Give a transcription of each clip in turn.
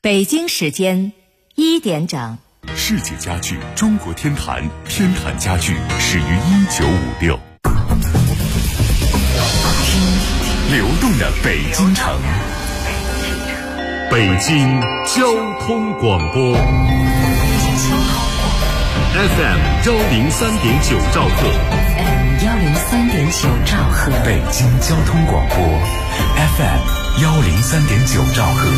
北京时间1点整。 世界家具中国天坛，天坛家具始于1956。流动的北京城，北京交通广播 FM 103.9兆赫 103.9兆赫， 北京交通广播 FM 103.9兆赫。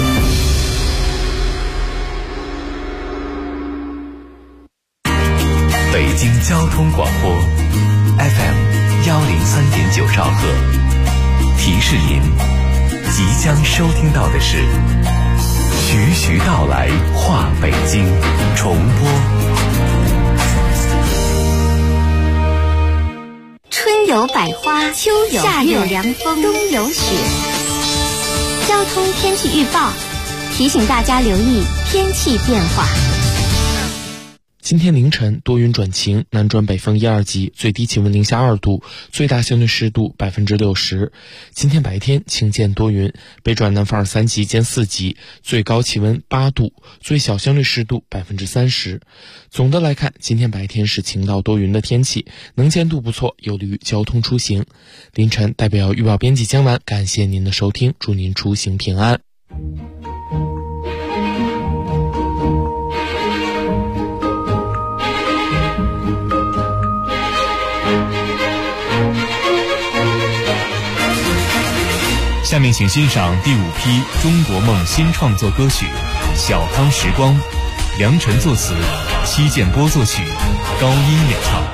北京交通广播 FM 103.9兆赫，提示您即将收听到的是徐徐道来话北京重播。 春有百花，秋有夏有凉风，冬有雪。交通天气预报提醒大家留意天气变化。 今天凌晨多云转晴，南转北风1、2级，最低气温零下2度，最大相对湿度60%。今天白天晴间多云，北转南风2、3级兼4级，最高气温8度，最小相对湿度30%。总的来看，今天白天是晴到多云的天气，能见度不错，有利于交通出行。凌晨代表预报编辑江南，感谢您的收听，祝您出行平安。 下面请欣赏第5批中国梦新创作歌曲《小康时光》，梁晨作词，戚建波作曲，高音演唱。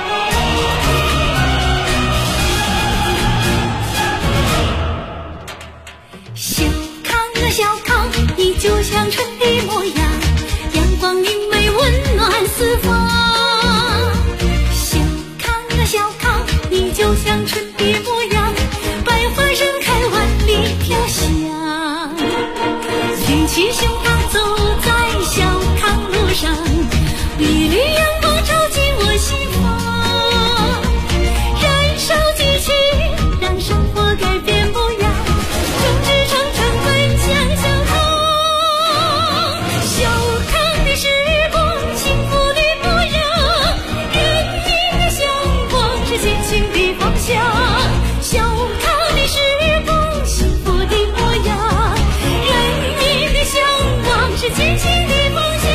小康啊小康，你就像春的模样，阳光明媚温暖四方。小康啊小康，你就像春的模样，百花盛开万里飘香。举起胸膛走在小康路上，一缕阳光照进我心房。燃烧激情，让生活改变模样，众志成城奔向小康。小康的时光，幸福的模样，人民的向往是前行的方向。小康的时光，幸福的模样，人民的向往是前行的方向。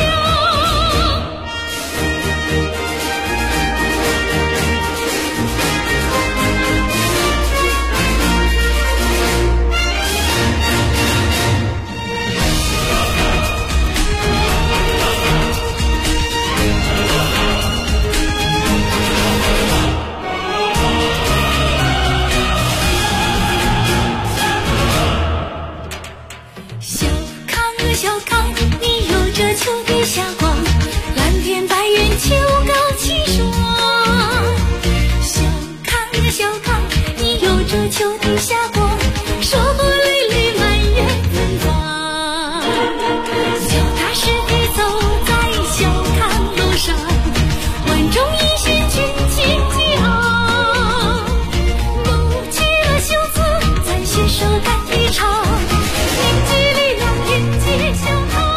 小康啊小康，你有着秋的霞光，蓝天白云秋高气爽。小康啊小康，你有着秋的霞光，收获累累满园芬芳。脚踏实地走在小康路上，万众一心群情激昂。撸起了袖子，咱携手干一场，凝聚力量，迎接小康。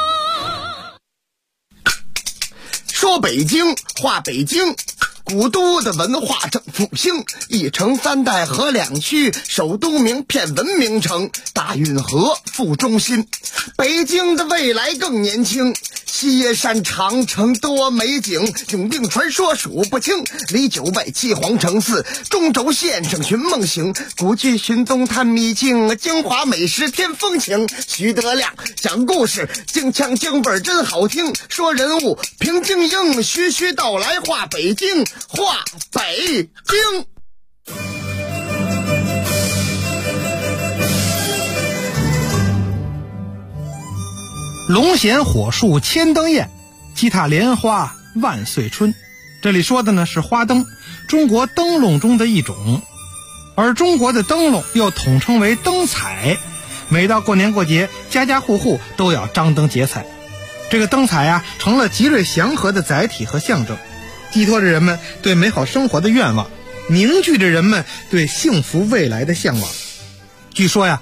说北京话北京，古都的文化正复兴，一城三代河两区，首都名片文明城，大运河副中心。北京的未来更年轻，西耶山长城多美景，永定传说数不清，离九外七皇城寺，中轴线上寻梦行，古剧寻踪探秘境，京华美食添风情。徐德亮讲故事，京腔京味真好听，说人物评京英，徐徐道来话北京，话北京。 龙衔火树千灯焰，击踏莲花万岁春。这里说的呢是花灯，中国灯笼中的一种。而中国的灯笼又统称为灯彩，每到过年过节，家家户户都要张灯结彩。这个灯彩啊，成了吉瑞祥和的载体和象征，寄托着人们对美好生活的愿望，凝聚着人们对幸福未来的向往。据说呀，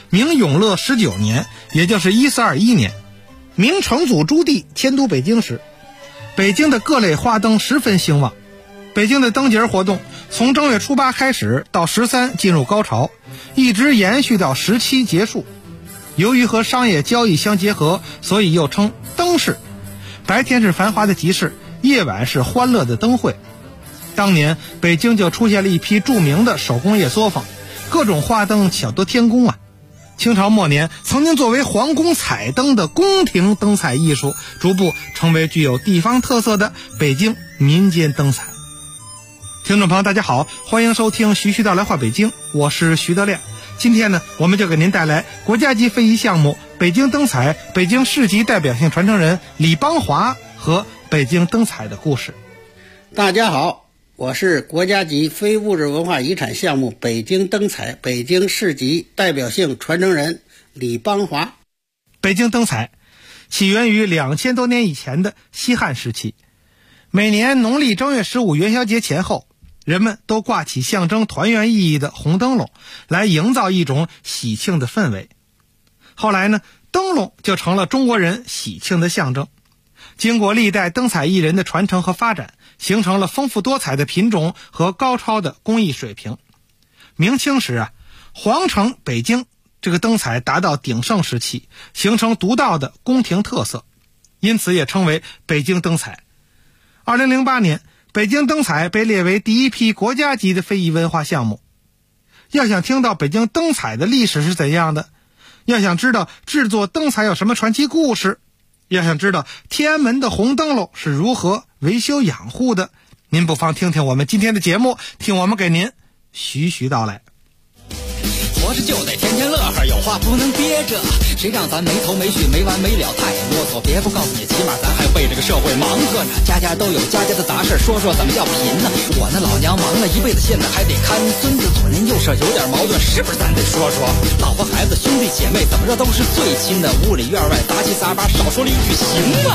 明永乐19年，也就是1421年，明成祖朱棣迁都北京时，北京的各类花灯十分兴旺。北京的灯节活动从正月初8开始，到13进入高潮，一直延续到17结束。由于和商业交易相结合，所以又称灯市。白天是繁华的集市，夜晚是欢乐的灯会。当年北京就出现了一批著名的手工业作坊，各种花灯巧夺天工啊。清朝末年，曾经作为皇宫彩灯的宫廷灯彩艺术，逐步成为具有地方特色的北京民间灯彩。听众朋友大家好，欢迎收听徐徐道来话北京，我是徐德亮。今天呢，我们就给您带来国家级非遗项目北京灯彩北京市级代表性传承人李邦华和北京灯彩的故事。 大家好，我是国家级非物质文化遗产项目北京灯彩北京市级代表性传承人李邦华。 北京灯彩起源于2000多年以前的西汉时期，每年农历正月15元宵节前后，人们都挂起象征团圆意义的红灯笼，来营造一种喜庆的氛围。后来呢，灯笼就成了中国人喜庆的象征。经过历代灯彩艺人的传承和发展，形成了丰富多彩的品种和高超的工艺水平。明清时啊，皇城北京这个灯彩达到鼎盛时期，形成独到的宫廷特色，因此也称为北京灯彩。2008年，北京灯彩被列为第一批国家级的非遗文化项目。要想听到北京灯彩的历史是怎样的，要想知道制作灯彩有什么传奇故事，要想知道天安门的红灯笼是如何维修养护的，您不妨听听我们今天的节目，听我们给您徐徐道来。 活着就得天天乐呵，有话不能憋着，谁让咱没头没绪没完没了太啰嗦。别不告诉你，起码咱还为这个社会忙活着，家家都有家家的杂事，说说怎么叫贫呢？我那老娘忙了一辈子，现在还得看孙子，左邻右舍有点矛盾，是不是咱得说说？老婆孩子兄弟姐妹怎么着都是最亲的，屋里院外杂七杂八，少说了一句行吗？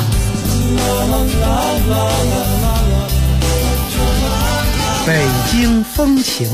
北京风情。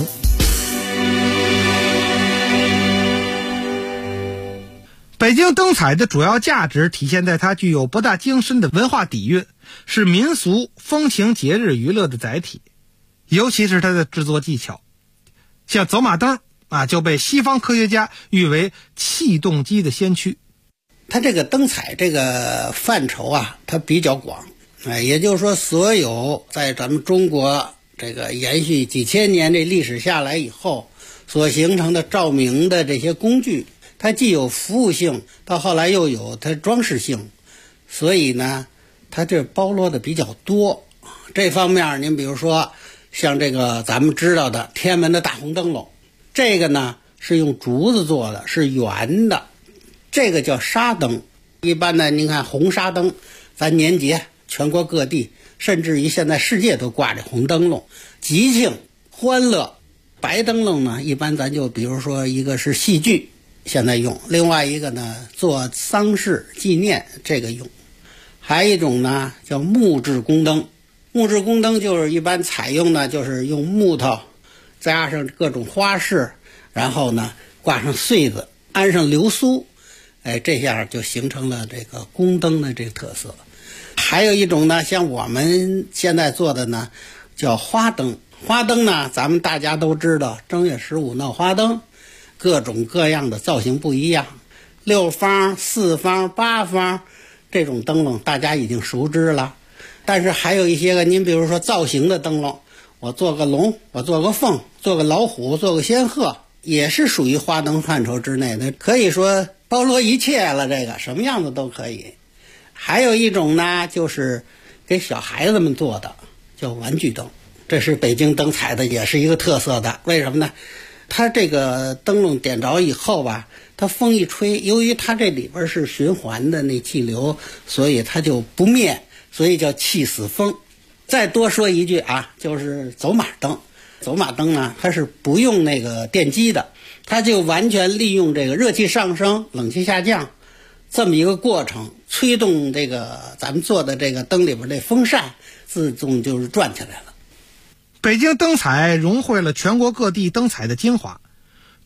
北京灯彩的主要价值体现在它具有博大精深的文化底蕴，是民俗风情节日娱乐的载体，尤其是它的制作技巧。像走马灯啊，就被西方科学家誉为气动机的先驱。 它这个灯彩这个范畴啊，它比较广，也就是说，所有在咱们中国这个延续几千年这历史下来以后所形成的照明的这些工具，它既有服务性，到后来又有它装饰性，所以呢，它这包罗的比较多。这方面您比如说像这个咱们知道的天安门的大红灯笼，这个呢是用竹子做的，是圆的，这个叫纱灯。一般呢，您看红纱灯，咱年节全国各地甚至于现在世界都挂着红灯笼，吉庆欢乐。白灯笼呢，一般咱就比如说一个是戏剧现在用，另外一个呢做丧事纪念这个用，还有一种呢叫木质宫灯。木质宫灯就是一般采用呢就是用木头加上各种花饰，然后呢挂上穗子，安上流苏，这样就形成了这个宫灯的这个特色。还有一种呢，像我们现在做的呢叫花灯。花灯呢咱们大家都知道，正月15闹花灯，各种各样的造型不一样，6方、4方、8方，这种灯笼大家已经熟知了。但是还有一些个，您比如说造型的灯笼，我做个龙，我做个凤，做个老虎，做个仙鹤，也是属于花灯范畴之内的，可以说包罗一切了，这个什么样子都可以。还有一种呢，就是给小孩子们做的，叫玩具灯，这是北京灯彩的也是一个特色的。为什么呢？它这个灯笼点着以后吧，它风一吹，由于它这里边是循环的那气流，所以它就不灭，所以叫气死风。再多说一句啊，就是走马灯。走马灯呢，它是不用那个电机的，它就完全利用这个热气上升、冷气下降这么一个过程，吹动这个咱们做的这个灯里边这风扇，自动就是转起来了。 北京灯彩融汇了全国各地灯彩的精华，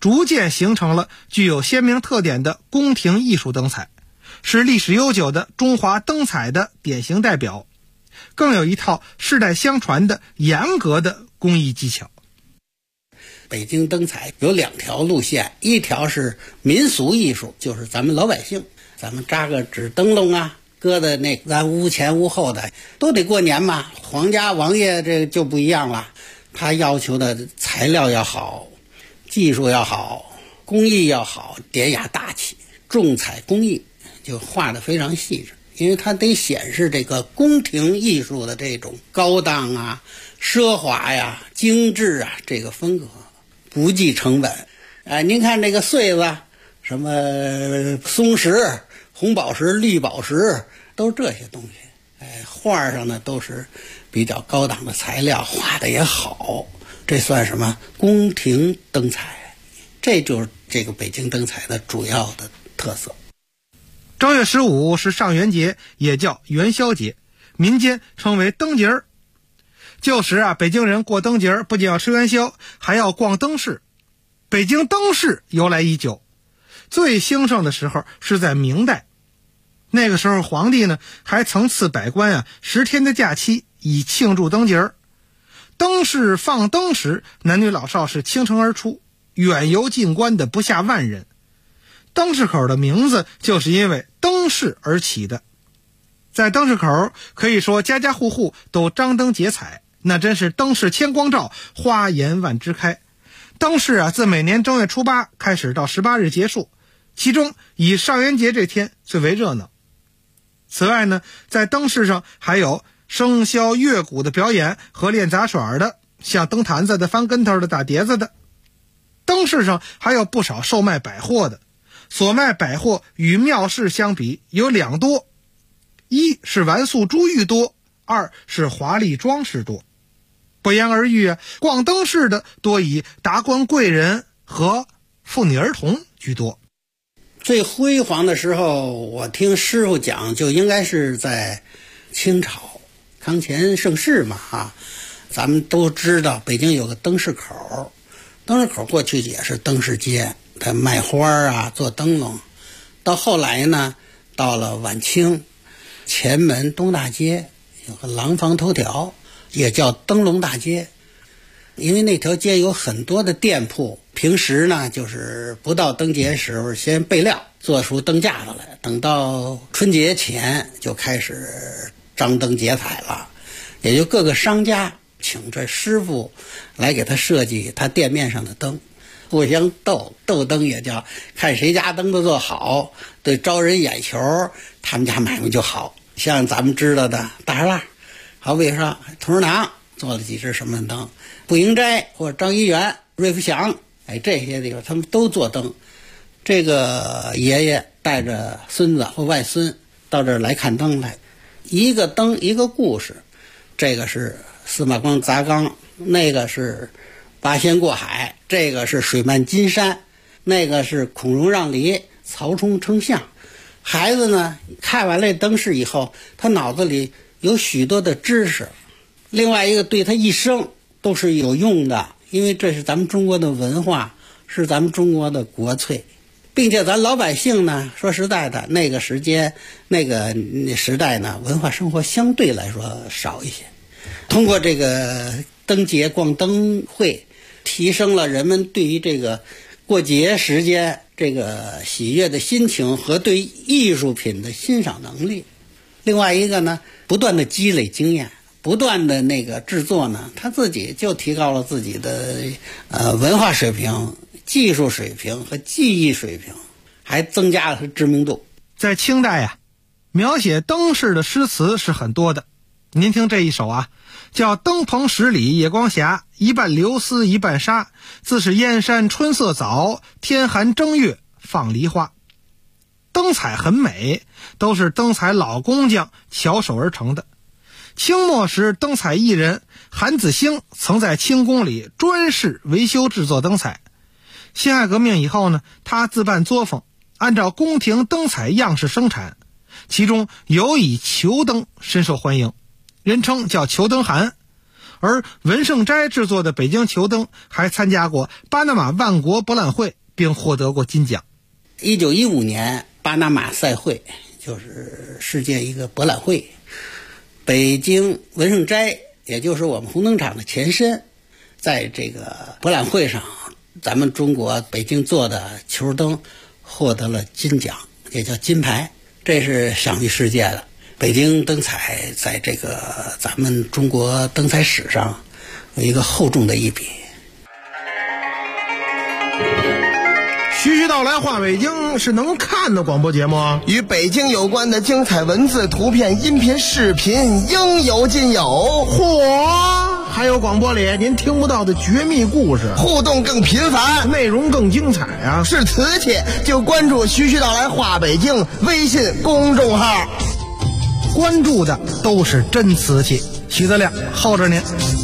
逐渐形成了具有鲜明特点的宫廷艺术灯彩，是历史悠久的中华灯彩的典型代表，更有一套世代相传的严格的工艺技巧。 北京灯彩有2条路线，一条是民俗艺术，就是咱们老百姓，咱们扎个纸灯笼啊，搁在那咱屋前屋后的，都得过年嘛。皇家王爷这就不一样了，他要求的材料要好，技术要好，工艺要好，典雅大气，重彩工艺就画得非常细致，因为它得显示这个宫廷艺术的这种高档啊、奢华呀、精致啊这个风格，不计成本。您看这个穗子，什么松石、红宝石、绿宝石，都是这些东西。画上呢都是比较高档的材料，画的也好，这算什么宫廷灯彩？这就是这个北京灯彩的主要的特色。 正月15是上元节，也叫元宵节，民间称为灯节儿。旧时北京人过灯节不仅要吃元宵，还要逛灯市。北京灯市由来已久，最兴盛的时候是在明代。那个时候皇帝呢还曾赐百官10天的假期，以庆祝灯节儿。灯市放灯时，男女老少是倾城而出，远游近观的不下万人。灯市口的名字就是因为灯市而起的。在灯市口可以说家家户户都张灯结彩，那真是灯市千光照，花颜万枝开。灯市自每年正月初8开始到18日结束，其中以上元节这天最为热闹。此外呢，在灯市上还有笙箫乐鼓的表演和练杂耍的，像蹬坛子的、翻跟头的、打碟子的。灯市上还有不少售卖百货的，所卖百货与庙市相比有2多，一是玩素珠玉多，二是华丽装饰多。不言而喻逛灯市的多以达官贵人和妇女儿童居多。 最辉煌的时候，我听师傅讲，就应该是在清朝康乾盛世嘛咱们都知道北京有个灯市口，灯市口过去也是灯市街，它卖花做灯笼。到后来呢，到了晚清，前门东大街有个廊坊头条，也叫灯笼大街。因为那条街有很多的店铺，平时呢就是不到灯节时候先备料，做出灯架子来，等到春节前就开始张灯结彩了。也就各个商家请这师傅来给他设计他店面上的灯，互相斗灯，也叫看谁家灯都做好，对招人眼球，他们家买卖就好。像咱们知道的大栅栏，好比说同仁堂做了几只什么灯，步营斋或者张一元、瑞福祥，这些地方他们都做灯。这个爷爷带着孙子或外孙到这儿来看灯来，一个灯一个故事。这个是司马光砸缸，那个是八仙过海，这个是水漫金山，那个是孔融让梨，曹冲称象。孩子呢看完这灯饰以后，他脑子里有许多的知识，另外一个对他一生都是有用的，因为这是咱们中国的文化，是咱们中国的国粹。并且咱老百姓呢，说实在的，那个时间那个时代呢，文化生活相对来说少一些。通过这个灯节逛灯会，提升了人们对于这个过节时间这个喜悦的心情和对艺术品的欣赏能力。另外一个呢，不断的积累经验，不断的那个制作呢，他自己就提高了自己的文化水平、技术水平和技艺水平，还增加了知名度。 在清代描写灯饰的诗词是很多的。您听这一首叫灯棚十里夜光霞，一半流丝一半纱，自是燕山春色早，天寒正月放梨花。灯彩很美，都是灯彩老工匠巧手而成的。清末时，灯彩艺人韩子兴曾在清宫里专事维修制作灯彩。辛亥革命以后呢，他自办作坊，按照宫廷灯彩样式生产，其中尤以球灯深受欢迎，人称叫球灯韩。 而文胜斋制作的北京球灯还参加过巴拿马万国博览会，并获得过金奖。 1915年巴拿马赛会，就是世界一个博览会，北京文胜斋，也就是我们红灯厂的前身，在这个博览会上，咱们中国北京做的球灯获得了金奖，也叫金牌，这是享誉世界的。北京灯彩在这个咱们中国灯彩史上有一个厚重的一笔。 徐徐道来话北京是能看的广播节目啊， 与北京有关的精彩文字、图片、音频、视频应有尽有。 嚯！还有广播里您听不到的绝密故事， 互动更频繁， 内容更精彩啊！ 是瓷器就关注徐徐道来话北京微信公众号， 关注的都是真瓷器。徐德亮候着您。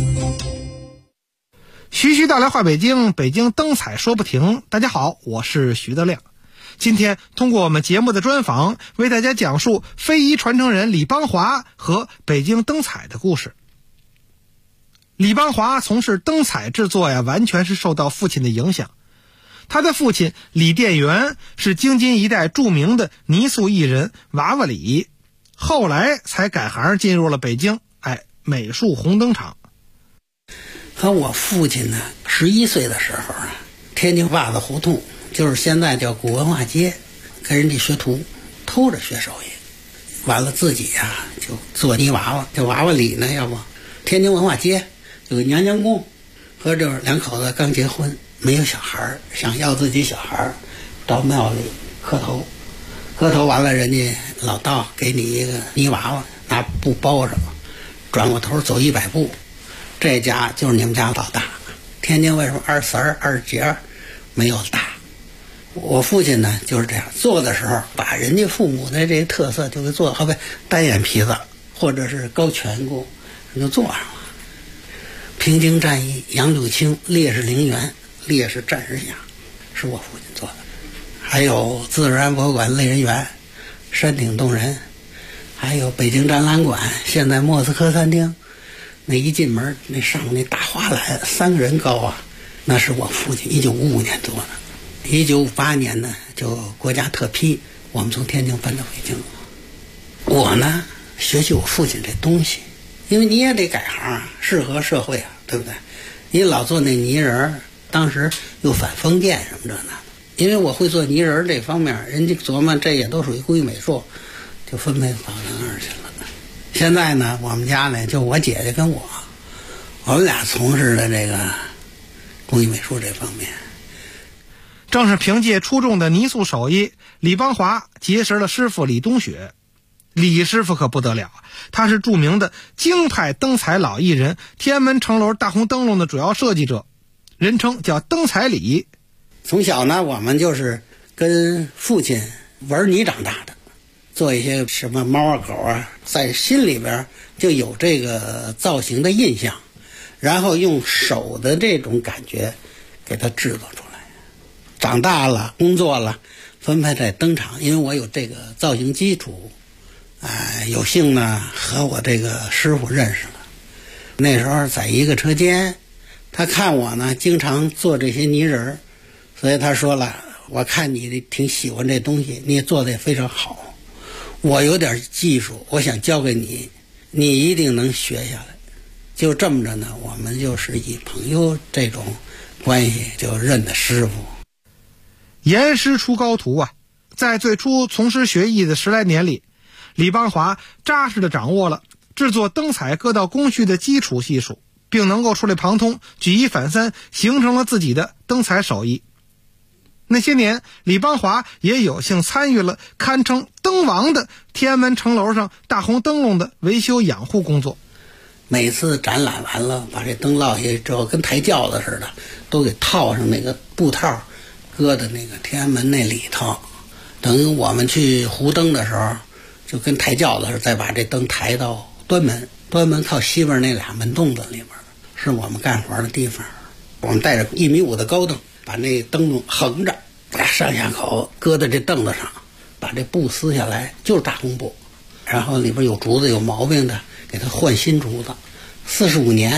徐徐道来话北京，北京灯彩说不停。大家好，我是徐德亮。今天通过我们节目的专访，为大家讲述非遗传承人李邦华和北京灯彩的故事。李邦华从事灯彩制作完全是受到父亲的影响。他的父亲李殿元是京津一带著名的泥塑艺人娃娃李，后来才改行进入了北京美术红灯厂。 和我父亲呢，11岁的时候啊，天津袜子胡同，就是现在叫古文化街，跟人家学徒，偷着学手艺，完了自己就做泥娃娃，这娃娃里呢，要不天津文化街有个娘娘宫，和这两口子刚结婚，没有小孩，想要自己小孩，到庙里磕头，磕头完了，人家老道给你一个泥娃娃，拿布包上，转过头走100步。这家就是你们家老大。天津为什么24、20没有大？我父亲呢就是这样做的时候，把人家父母的这个特色就给做，好比单眼皮子或者是高颧骨就做上了。平津战役杨柳青烈士陵园，烈士战士像，是我父亲做的。还有自然博物馆类人园，山顶洞人，还有北京展览馆，现在莫斯科餐厅。那一进门，那上面那大花篮3个人高啊，那是我父亲1955年做的。1958年呢，就国家特批，我们从天津搬到北京。我呢，学习我父亲这东西，因为你也得改行适合社会对不对？你老做那泥人，当时又反封建什么这那的，因为我会做泥人这方面，人家琢磨这也都属于工艺美术，就分配到那儿去了。现在呢，我们家呢，就我姐姐跟我们俩从事的这个工艺美术这方面。 正是凭借出众的泥塑手艺，李邦华结识了师傅李东雪。李师傅可不得了，他是著名的京派灯彩老艺人，天安门城楼大红灯笼的主要设计者，人称叫灯彩李。 从小呢，我们就是跟父亲玩泥长大的，做一些什么猫狗在心里边就有这个造型的印象，然后用手的这种感觉给它制作出来。长大了，工作了，分配在灯厂，因为我有这个造型基础，有幸呢和我这个师傅认识了。那时候在一个车间，他看我呢经常做这些泥人，所以他说了，我看你挺喜欢这东西，你也做得也非常好。我有点技术，我想教给你，你一定能学下来。就这么着呢，我们就是以朋友这种关系就认的师傅。 严师出高徒啊！在最初从师学艺的10来年里，李邦华扎实地掌握了制作灯彩各道工序的基础系数，并能够触类旁通，举一反三，形成了自己的灯彩手艺。那些年，李邦华也有幸参与了堪称灯王的天安门城楼上大红灯笼的维修养护工作。 每次展览完了，把这灯落下之后，跟抬轿子似的，都给套上那个布套，搁在那个天安门那里头。等于我们去糊灯的时候，就跟抬轿子似的，再把这灯抬到端门。端门靠西边那俩门洞子里边，是我们干活的地方。我们带着1.5米的高灯，把那灯笼横着，上下口搁在这凳子上，把这布撕下来，就是大红布，然后里边有竹子有毛病的，给它换新竹子。45年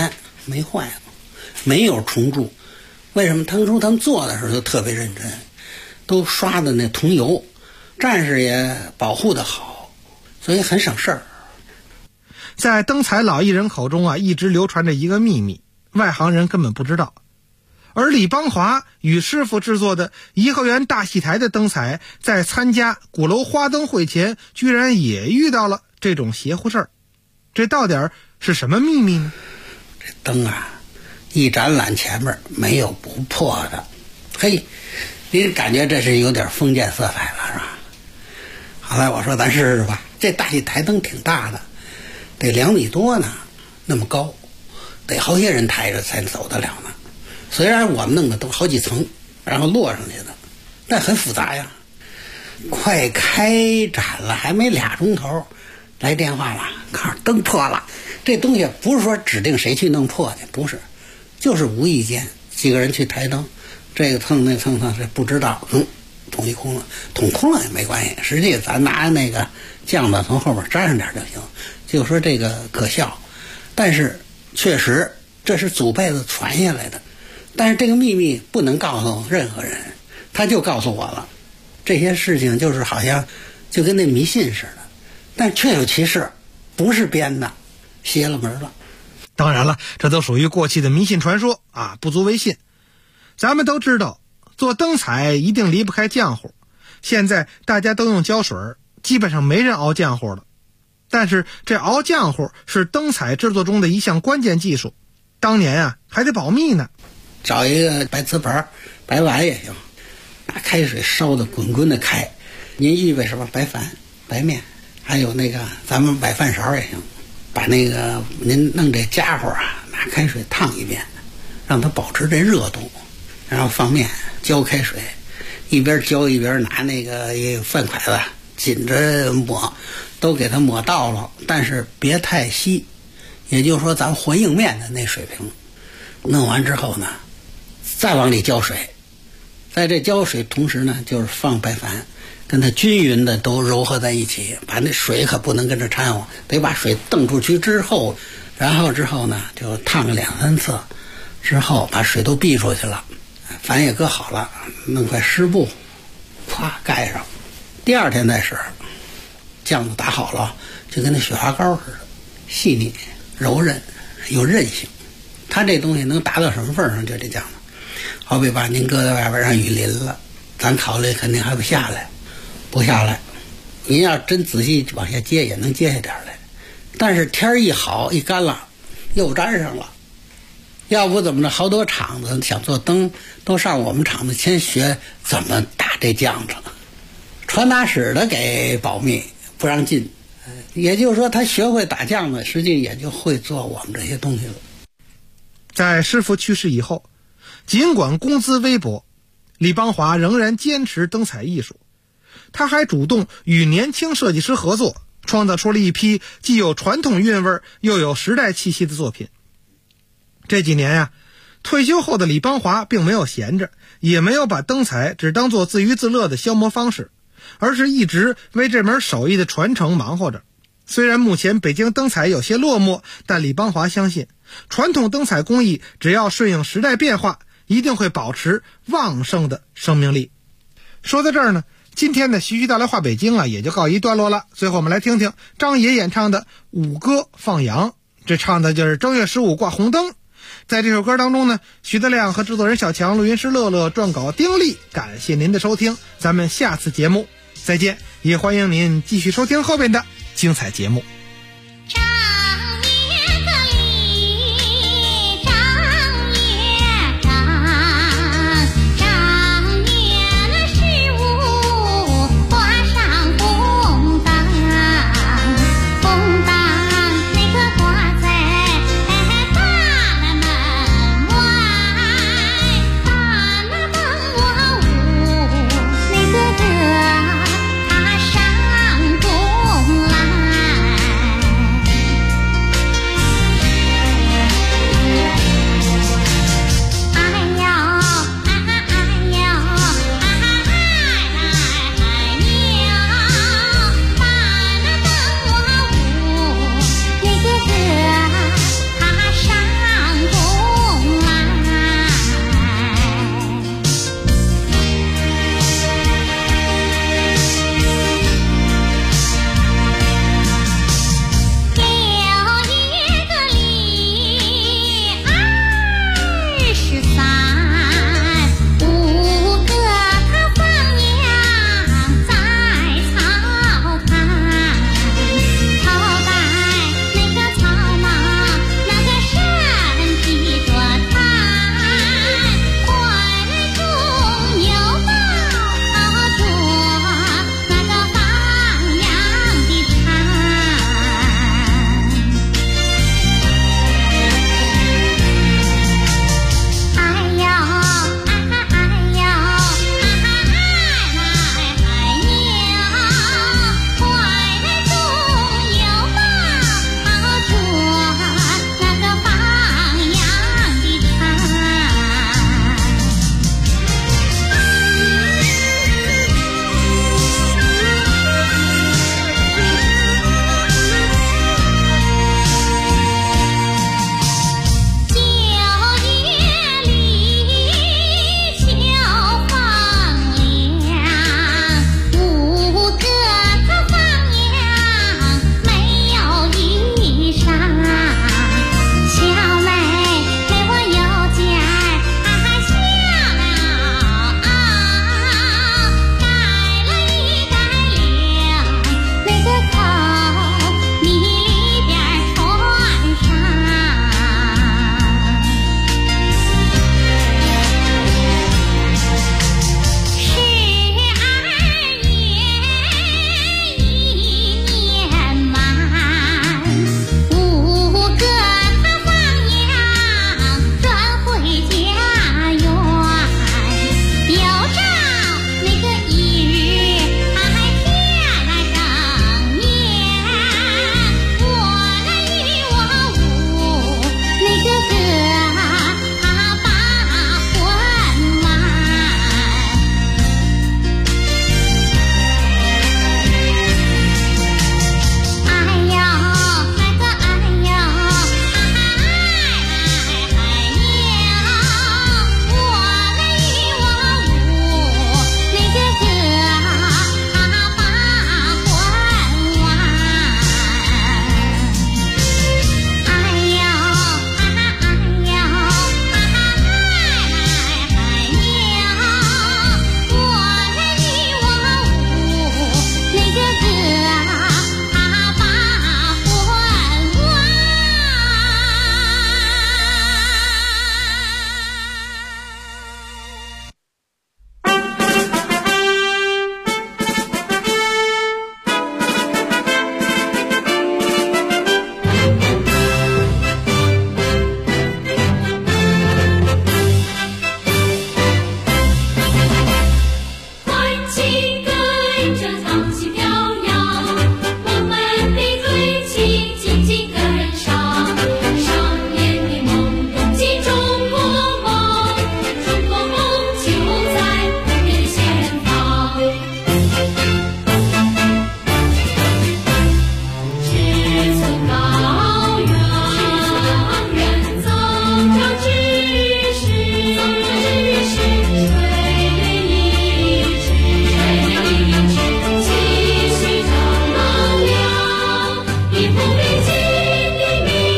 没坏过，没有虫蛀。为什么？当初他们做的时候就特别认真，都刷的那桐油，战士也保护的好，所以很省事儿。 在灯彩老艺人口中啊，一直流传着一个秘密，外行人根本不知道。而李邦华与师傅制作的颐和园大戏台的灯彩，在参加鼓楼花灯会前，居然也遇到了这种邪乎事儿。这到底是什么秘密呢？ 这灯啊，一展览前面没有不破的。嘿，您感觉这是有点封建色彩了，是吧？后来我说咱试试吧，这大戏台灯挺大的，得2米多呢，那么高，得好些人抬着才走得了呢。虽然我们弄的都好几层，然后摞上去的，但很复杂呀。快开展了，还没2钟头，来电话了，告诉灯破了。这东西不是说指定谁去弄破的，不是，就是无意间几个人去抬灯，这个蹭那蹭蹭，这不知道，捅一空了，捅空了也没关系。实际咱拿那个酱子从后边沾上点就行。就说这个可笑，但是确实这是祖辈子传下来的。但是这个秘密不能告诉任何人，他就告诉我了。这些事情就是好像就跟那迷信似的，但确有其事，不是编的，邪了门了。 当然了，这都属于过去的迷信传说啊，不足为信。咱们都知道，做灯彩一定离不开浆糊。现在大家都用胶水，基本上没人熬浆糊了。但是这熬浆糊是灯彩制作中的一项关键技术，当年啊还得保密呢。 找一个白瓷盘、白碗也行，拿开水烧的滚滚的开。您预备什么？白饭、白面，还有那个咱们崴饭勺也行。把那个您弄这家伙啊，拿开水烫一遍，让它保持这热度，然后放面，浇开水，一边浇一边拿那个饭筷子紧着抹，都给它抹到了，但是别太稀，也就是说咱们和硬面的那水平。弄完之后呢，再往里浇水，在这浇水同时呢，就是放白矾，跟它均匀的都糅合在一起，把那水可不能跟着掺和，得把水瞪出去之后，然后之后呢就烫个2-3次，之后把水都避出去了，矾也搁好了，弄块湿布，咵盖上，第2天再使，酱子打好了，就跟那雪花膏似的，细腻、柔韧、有韧性。它这东西能达到什么份上？就这酱子，好比把您搁在外边让雨淋了，咱考虑肯定还不下来，不下来。您要真仔细往下接，也能接下点来。但是天一好一干了，又粘上了。要不怎么着？好多厂子想做灯，都上我们厂子先学怎么打这酱子，传达室的给保密，不让进。也就是说，他学会打酱子，实际也就会做我们这些东西了。 在师傅去世以后，尽管工资微薄，李邦华仍然坚持灯彩艺术。他还主动与年轻设计师合作，创造出了一批既有传统韵味又有时代气息的作品。这几年呀，退休后的李邦华并没有闲着，也没有把灯彩只当作自娱自乐的消磨方式，而是一直为这门手艺的传承忙活着。虽然目前北京灯彩有些落寞，但李邦华相信，传统灯彩工艺只要顺应时代变化，一定会保持旺盛的生命力。说到这儿呢，今天的徐徐道来话北京啊，也就告一段落了。最后我们来听听张也演唱的《五歌放羊》，这唱的就是正月15挂红灯。在这首歌当中呢，徐德亮和制作人小强、录音师乐乐、撰稿丁力，感谢您的收听，咱们下次节目再见，也欢迎您继续收听后边的精彩节目。